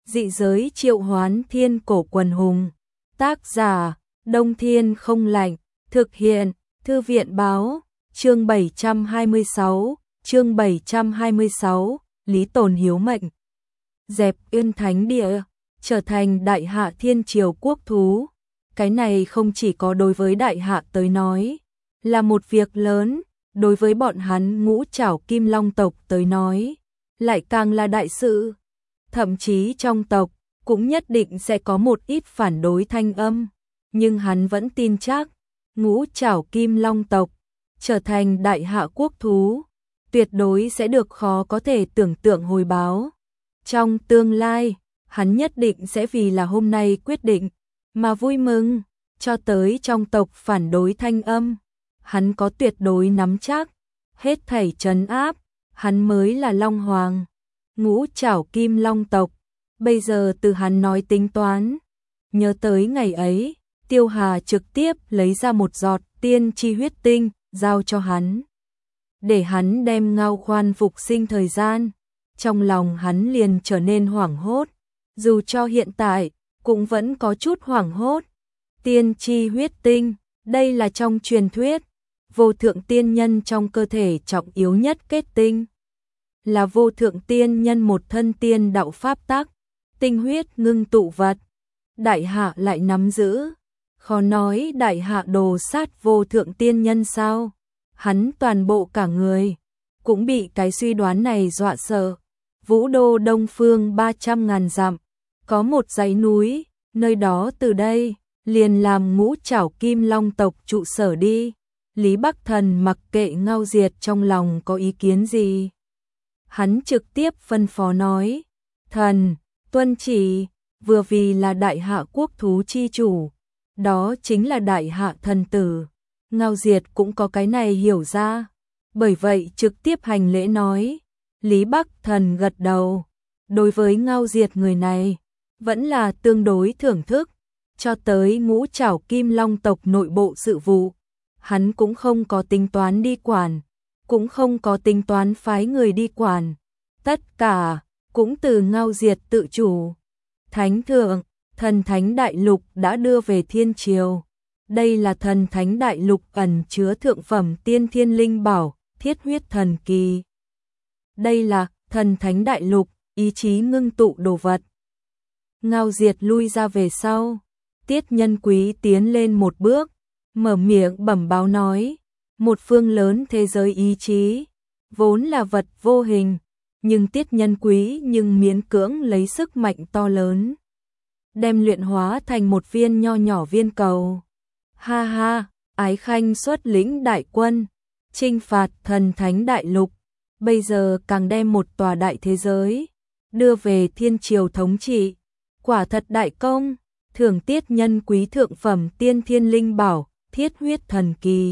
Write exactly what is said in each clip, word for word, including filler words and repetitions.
Dị giới triệu hoán thiên cổ quần hùng. Tác giả, Đông Thiên không lạnh. Thực hiện, Thư viện báo. Chương bảy trăm hai mươi sáu, chương bảy trăm hai mươi sáu, Lý Tồn hiếu mệnh. Dẹp Uyên Thánh Địa, trở thành đại hạ thiên triều quốc thú. Cái này không chỉ có đối với đại hạ tới nói, là một việc lớn, đối với bọn hắn Ngũ Trảo Kim Long tộc tới nói, lại càng là đại sự. Thậm chí trong tộc, cũng nhất định sẽ có một ít phản đối thanh âm, nhưng hắn vẫn tin chắc, Ngũ Trảo Kim Long tộc, trở thành đại hạ quốc thú, tuyệt đối sẽ được khó có thể tưởng tượng hồi báo. Trong tương lai, hắn nhất định sẽ vì là hôm nay quyết định, mà vui mừng, cho tới trong tộc phản đối thanh âm. Hắn có tuyệt đối nắm chắc, hết thảy trấn áp, hắn mới là Long Hoàng. Ngũ Trảo Kim Long tộc, bây giờ từ hắn nói tính toán. Nhớ tới ngày ấy, Tiêu Hà trực tiếp lấy ra một giọt tiên chi huyết tinh, giao cho hắn. Để hắn đem Ngao Khoan phục sinh thời gian, trong lòng hắn liền trở nên hoảng hốt, dù cho hiện tại, cũng vẫn có chút hoảng hốt. Tiên chi huyết tinh, đây là trong truyền thuyết, vô thượng tiên nhân trong cơ thể trọng yếu nhất kết tinh. Là vô thượng tiên nhân một thân tiên đạo pháp tắc, tinh huyết ngưng tụ vật. Đại hạ lại nắm giữ, khó nói đại hạ đồ sát vô thượng tiên nhân sao? Hắn toàn bộ cả người, cũng bị cái suy đoán này dọa sợ. Vũ đô đông phương ba trăm ngàn dặm, có một dãy núi, nơi đó từ đây, liền làm Ngũ Trảo Kim Long tộc trụ sở đi. Lý Bắc Thần mặc kệ Ngao Diệt trong lòng có ý kiến gì. Hắn trực tiếp phân phó nói, thần, tuân chỉ, vừa vì là đại hạ quốc thú chi chủ, đó chính là đại hạ thần tử. Ngao Diệt cũng có cái này hiểu ra, bởi vậy trực tiếp hành lễ nói. Lý Bắc Thần gật đầu, đối với Ngao Diệt người này, vẫn là tương đối thưởng thức, cho tới Ngũ Trảo Kim Long tộc nội bộ sự vụ, hắn cũng không có tính toán đi quản, cũng không có tính toán phái người đi quản, tất cả cũng từ Ngao Diệt tự chủ. Thánh thượng, thần thánh đại lục đã đưa về thiên triều. Đây là thần thánh đại lục ẩn chứa thượng phẩm tiên thiên linh bảo, thiết huyết thần kỳ. Đây là thần thánh đại lục, ý chí ngưng tụ đồ vật. Ngao Diệt lui ra về sau, Tiết Nhân Quý tiến lên một bước, mở miệng bẩm báo nói, một phương lớn thế giới ý chí, vốn là vật vô hình, nhưng Tiết Nhân Quý nhưng miễn cưỡng lấy sức mạnh to lớn, đem luyện hóa thành một viên nho nhỏ viên cầu. Ha ha, Ái Khanh xuất lĩnh đại quân, chinh phạt thần thánh đại lục, bây giờ càng đem một tòa đại thế giới, đưa về thiên triều thống trị, quả thật đại công, thưởng Tiết Nhân Quý thượng phẩm tiên thiên linh bảo, thiết huyết thần kỳ.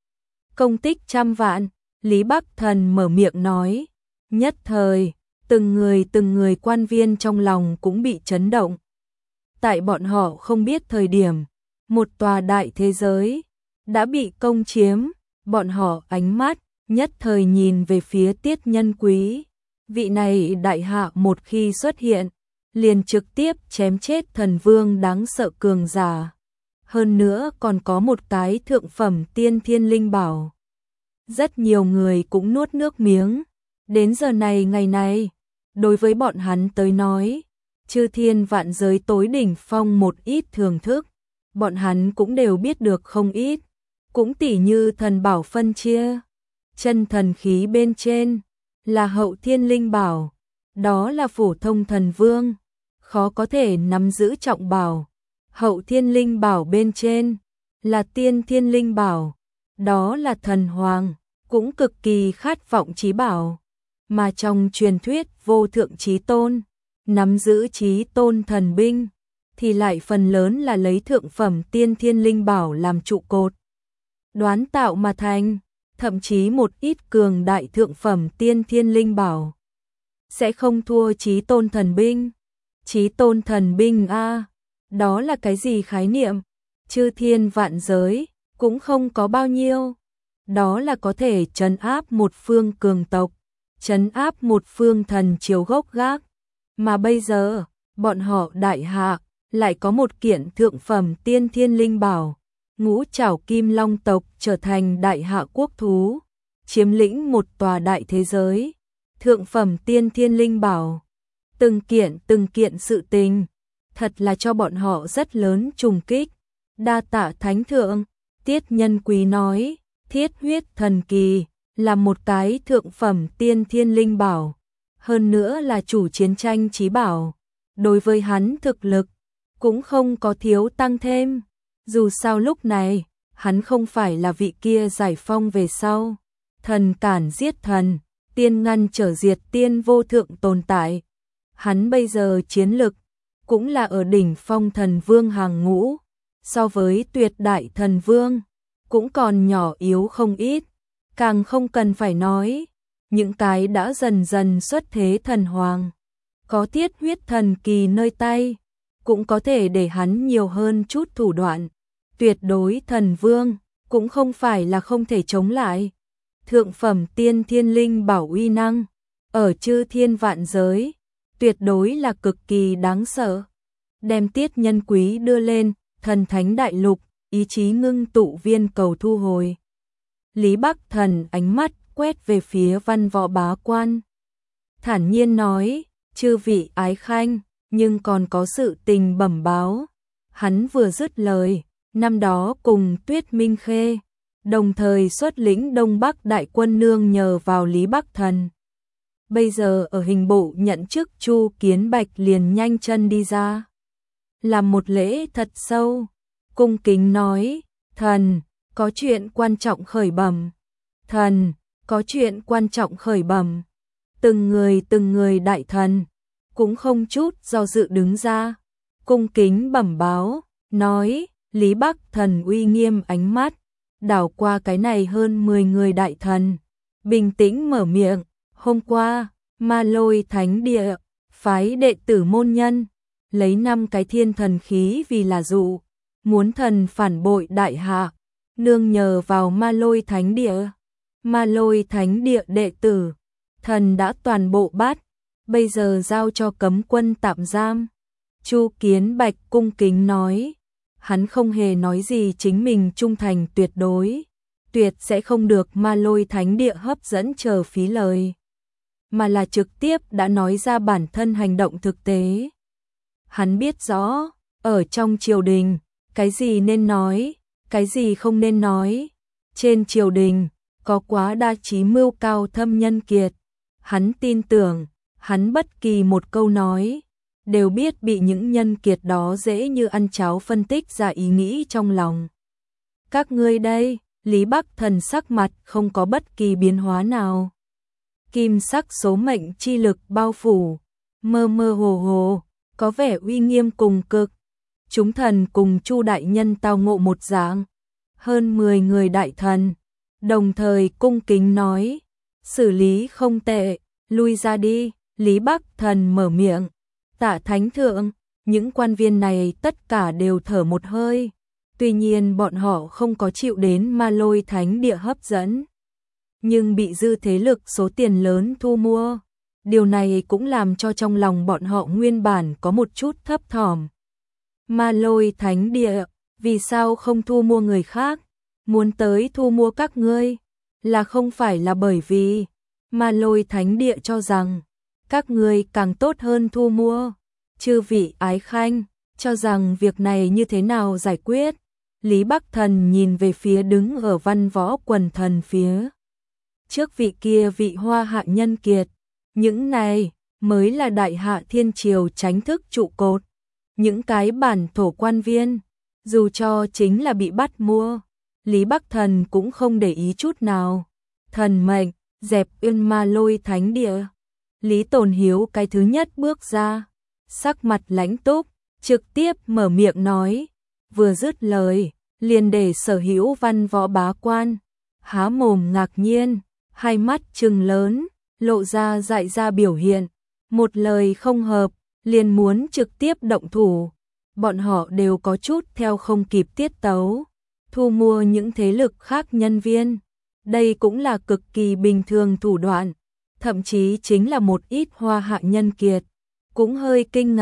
Công tích trăm vạn, Lý Bắc Thần mở miệng nói, nhất thời, từng người từng người quan viên trong lòng cũng bị chấn động. Tại bọn họ không biết thời điểm, một tòa đại thế giới đã bị công chiếm, bọn họ ánh mắt nhất thời nhìn về phía Tiết Nhân Quý. Vị này đại hạ một khi xuất hiện, liền trực tiếp chém chết thần vương đáng sợ cường giả. Hơn nữa còn có một cái thượng phẩm tiên thiên linh bảo. Rất nhiều người cũng nuốt nước miếng. Đến giờ này ngày này, đối với bọn hắn tới nói, chư thiên vạn giới tối đỉnh phong một ít thưởng thức, bọn hắn cũng đều biết được không ít, cũng tỉ như thần bảo phân chia, chân thần khí bên trên, là hậu thiên linh bảo, đó là phổ thông thần vương, khó có thể nắm giữ trọng bảo, hậu thiên linh bảo bên trên, là tiên thiên linh bảo, đó là thần hoàng, cũng cực kỳ khát vọng chí bảo, mà trong truyền thuyết vô thượng chí tôn, nắm giữ chí tôn thần binh, thì lại phần lớn là lấy thượng phẩm tiên thiên linh bảo làm trụ cột, đoán tạo mà thành, thậm chí một ít cường đại thượng phẩm tiên thiên linh bảo, sẽ không thua chí tôn thần binh. Chí tôn thần binh a, đó là cái gì khái niệm? Chư thiên vạn giới, cũng không có bao nhiêu. Đó là có thể trấn áp một phương cường tộc, trấn áp một phương thần triều gốc gác. Mà bây giờ, bọn họ đại hạ lại có một kiện thượng phẩm tiên thiên linh bảo, ngũ trảo kim long tộc trở thành đại hạ quốc thú, chiếm lĩnh một tòa đại thế giới, thượng phẩm tiên thiên linh bảo. Từng kiện từng kiện sự tình, thật là cho bọn họ rất lớn trùng kích. Đa tạ thánh thượng, Tiết Nhân Quý nói, thiết huyết thần kỳ là một cái thượng phẩm tiên thiên linh bảo, hơn nữa là chủ chiến tranh chí bảo. Đối với hắn thực lực, cũng không có thiếu tăng thêm. Dù sao lúc này, hắn không phải là vị kia giải phong về sau. Thần cản giết thần, tiên ngăn trở diệt tiên vô thượng tồn tại. Hắn bây giờ chiến lực, cũng là ở đỉnh phong thần vương hàng ngũ. So với tuyệt đại thần vương, cũng còn nhỏ yếu không ít. Càng không cần phải nói, những cái đã dần dần xuất thế thần hoàng. Có thiết huyết thần kỳ nơi tay, cũng có thể để hắn nhiều hơn chút thủ đoạn. Tuyệt đối thần vương, cũng không phải là không thể chống lại. Thượng phẩm tiên thiên linh bảo uy năng, ở chư thiên vạn giới, tuyệt đối là cực kỳ đáng sợ. Đem Tiết Nhân Quý đưa lên, thần thánh đại lục, ý chí ngưng tụ viên cầu thu hồi. Lý Bắc Thần ánh mắt quét về phía văn võ bá quan. Thản nhiên nói, chư vị ái khanh, nhưng còn có sự tình bẩm báo. Hắn vừa dứt lời, năm đó cùng Tuyết Minh Khê, đồng thời xuất lĩnh Đông Bắc đại quân nương nhờ vào Lý Bắc Thần. Bây giờ ở hình bộ nhận chức Chu Kiến Bạch liền nhanh chân đi ra. Làm một lễ thật sâu, cung kính nói, thần, có chuyện quan trọng khởi bẩm. Thần, có chuyện quan trọng khởi bẩm. Từng người từng người đại thần, cũng không chút do dự đứng ra, cung kính bẩm báo, nói, Lý Bắc Thần uy nghiêm ánh mắt, đảo qua cái này hơn mười người đại thần, bình tĩnh mở miệng, hôm qua, Ma Lôi Thánh Địa, phái đệ tử môn nhân, lấy năm cái thiên thần khí vì là dụ, muốn thần phản bội đại hạ, nương nhờ vào Ma Lôi Thánh Địa. Ma Lôi Thánh Địa đệ tử, thần đã toàn bộ bắt, bây giờ giao cho cấm quân tạm giam. Chu Kiến Bạch cung kính nói, hắn không hề nói gì chính mình trung thành tuyệt đối, tuyệt sẽ không được Ma Lôi Thánh Địa hấp dẫn chờ phí lời, mà là trực tiếp đã nói ra bản thân hành động thực tế. Hắn biết rõ, ở trong triều đình, cái gì nên nói, cái gì không nên nói. Trên triều đình, có quá đa trí mưu cao thâm nhân kiệt. Hắn tin tưởng, hắn bất kỳ một câu nói, đều biết bị những nhân kiệt đó dễ như ăn cháo phân tích ra ý nghĩ trong lòng. Các ngươi đây, Lý Bắc Thần sắc mặt không có bất kỳ biến hóa nào. Kim sắc số mệnh chi lực bao phủ, mơ mơ hồ hồ, có vẻ uy nghiêm cùng cực. Chúng thần cùng Chu đại nhân tao ngộ một dạng, hơn mười người đại thần, đồng thời cung kính nói, xử lý không tệ, lui ra đi. Lý Bắc Thần mở miệng, tạ thánh thượng, những quan viên này tất cả đều thở một hơi, tuy nhiên bọn họ không có chịu đến Ma Lôi Thánh Địa hấp dẫn, nhưng bị dư thế lực số tiền lớn thu mua, điều này cũng làm cho trong lòng bọn họ nguyên bản có một chút thấp thỏm. Ma Lôi Thánh Địa, vì sao không thu mua người khác, muốn tới thu mua các ngươi, là không phải là bởi vì Ma Lôi Thánh Địa cho rằng các ngươi càng tốt hơn thu mua. Chư vị ái khanh, cho rằng việc này như thế nào giải quyết? Lý Bắc Thần nhìn về phía đứng ở văn võ quần thần phía trước vị kia vị hoa hạ nhân kiệt. Những này mới là đại hạ thiên triều chính thức trụ cột. Những cái bản thổ quan viên, dù cho chính là bị bắt mua, Lý Bắc Thần cũng không để ý chút nào. Thần mệnh, dẹp yên Ma Lôi Thánh Địa. Lý Tồn Hiếu cái thứ nhất bước ra, sắc mặt lãnh túc, trực tiếp mở miệng nói, vừa dứt lời, liền để sở hữu văn võ bá quan há mồm ngạc nhiên, hai mắt trừng lớn, lộ ra dại ra biểu hiện, một lời không hợp, liền muốn trực tiếp động thủ. Bọn họ đều có chút theo không kịp tiết tấu, thu mua những thế lực khác nhân viên. Đây cũng là cực kỳ bình thường thủ đoạn, thậm chí chính là một ít hoa hạ nhân kiệt cũng hơi kinh ngạc,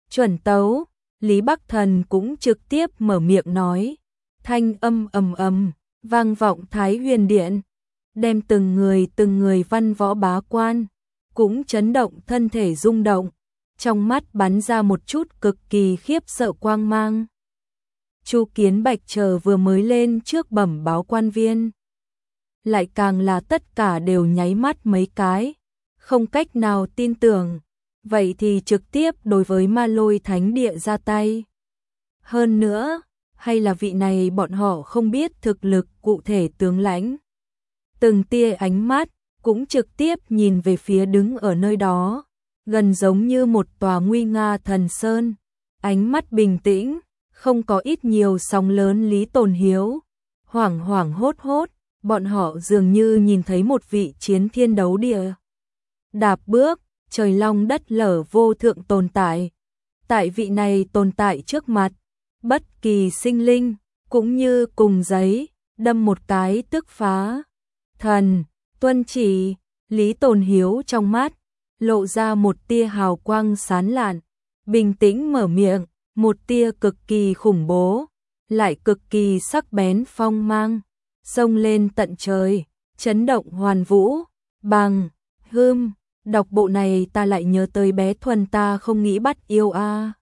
Chuẩn tấu, Lý Bắc Thần cũng trực tiếp mở miệng nói. Thanh âm ầm ầm, vang vọng Thái Huyền Điện, đem từng người từng người văn võ bá quan, cũng chấn động thân thể rung động, trong mắt bắn ra một chút cực kỳ khiếp sợ quang mang. Chu Kiến Bạch chờ vừa mới lên trước bẩm báo quan viên, lại càng là tất cả đều nháy mắt mấy cái, không cách nào tin tưởng, vậy thì trực tiếp đối với Ma Lôi Thánh Địa ra tay. Hơn nữa, hay là vị này bọn họ không biết thực lực cụ thể tướng lãnh. Từng tia ánh mắt cũng trực tiếp nhìn về phía đứng ở nơi đó, gần giống như một tòa nguy nga thần sơn, ánh mắt bình tĩnh, không có ít nhiều sóng lớn Lý Tồn Hiếu, hoảng hoảng hốt hốt, bọn họ dường như nhìn thấy một vị chiến thiên đấu địa. Đạp bước, trời long đất lở vô thượng tồn tại. Tại vị này tồn tại trước mặt, bất kỳ sinh linh, cũng như cùng giấy, đâm một cái tức phá. Thần, tuân chỉ, Lý Tồn Hiếu trong mắt, lộ ra một tia hào quang sáng lạn, bình tĩnh mở miệng, một tia cực kỳ khủng bố, lại cực kỳ sắc bén phong mang, xông lên tận trời, chấn động hoàn vũ, bằng, hươm, đọc bộ này ta lại nhớ tới bé Thuần ta không nghĩ bắt yêu a.